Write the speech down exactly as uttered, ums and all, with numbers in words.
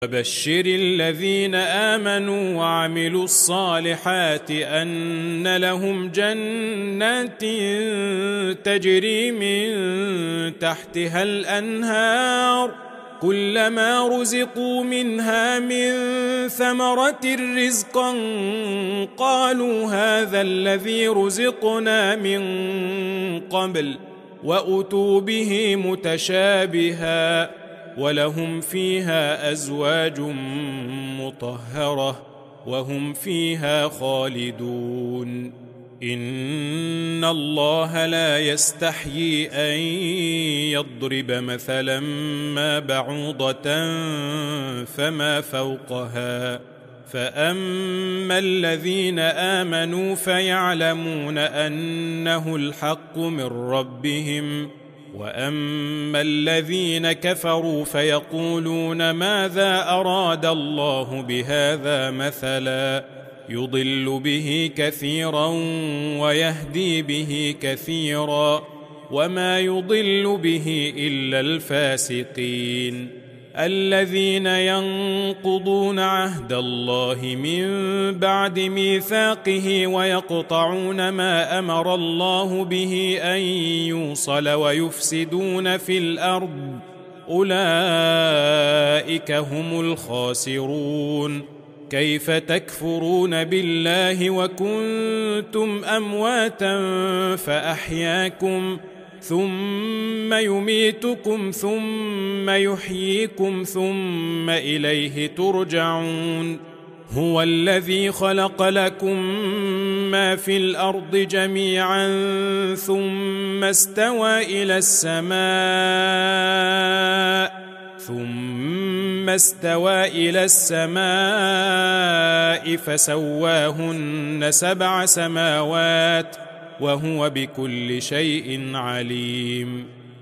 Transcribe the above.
وبشر الذين آمنوا وعملوا الصالحات أن لهم جنات تجري من تحتها الأنهار كلما رزقوا منها من ثمرة رزقا قالوا هذا الذي رزقنا من قبل وأتوا به متشابها ولهم فيها أزواج مطهرة وهم فيها خالدون إن الله لا يستحيي أن يضرب مثلا ما بعوضة فما فوقها فأما الذين آمنوا فيعلمون أنه الحق من ربهم وأما الذين كفروا فيقولون ماذا أراد الله بهذا مثلا يضل به كثيرا ويهدي به كثيرا وما يضل به إلا الفاسقين الذين ينقضون عهد الله من بعد ميثاقه ويقطعون ما أمر الله به أن يوصل ويفسدون في الأرض أولئك هم الخاسرون كيف تكفرون بالله وكنتم أمواتا فأحياكم ثم يميتكم ثم يحييكم ثم إليه ترجعون هو الذي خلق لكم ما في الأرض جميعا ثم استوى إلى السماء ثم استوى إلى السماء فسواهن سبع سماوات وهو بكل شيء عليم